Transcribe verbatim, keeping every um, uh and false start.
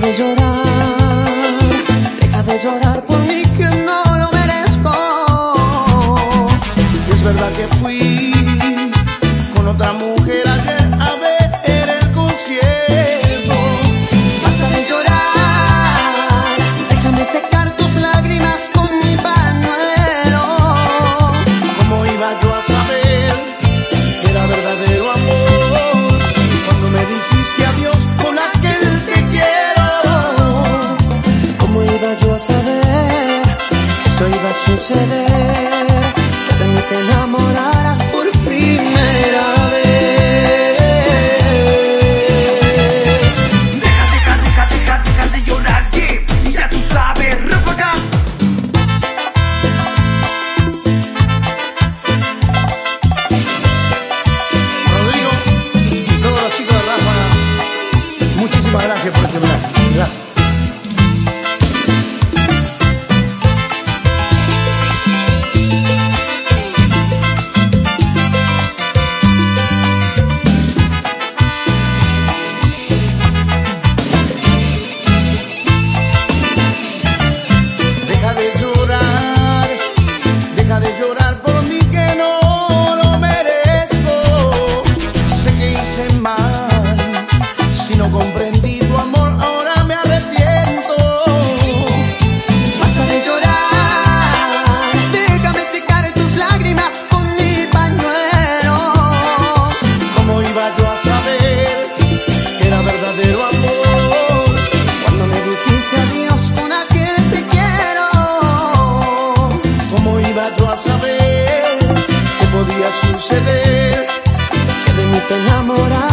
de llorar, deja de llorar por mí que no lo merezco. Y es verdad que fui con otra mujer ayer a ver el concierto. Basta de llorar, déjame secar tus lágrimas con mi pañuelo. ¿Cómo iba yo a saber que era verdadero amor cuando me dijiste adiós con aquel te quiero? ¿Cómo iba yo a saber que esto iba a suceder? Que de mí te enamoraras por primera vez. Deja, deja, deja, deja, deja de llorar, yeah. Y ya tú sabes, ráfaga. Rodrigo y todos los chicos de Ráfaga, muchísimas gracias por este homenaje. Gracias. Deja de llorar, deja de llorar por mí que no lo merezco. Sé que hice mal, si no comprendí tu amor, ahora me arrepiento. Basta de llorar, déjame secar tus lágrimas con mi pañuelo. ¿Cómo iba yo a saber que era verdadero amor Cuando me dijiste adiós con aquel te quiero. ¿Cómo iba yo a saber que podía suceder? Que de mí te enamoraras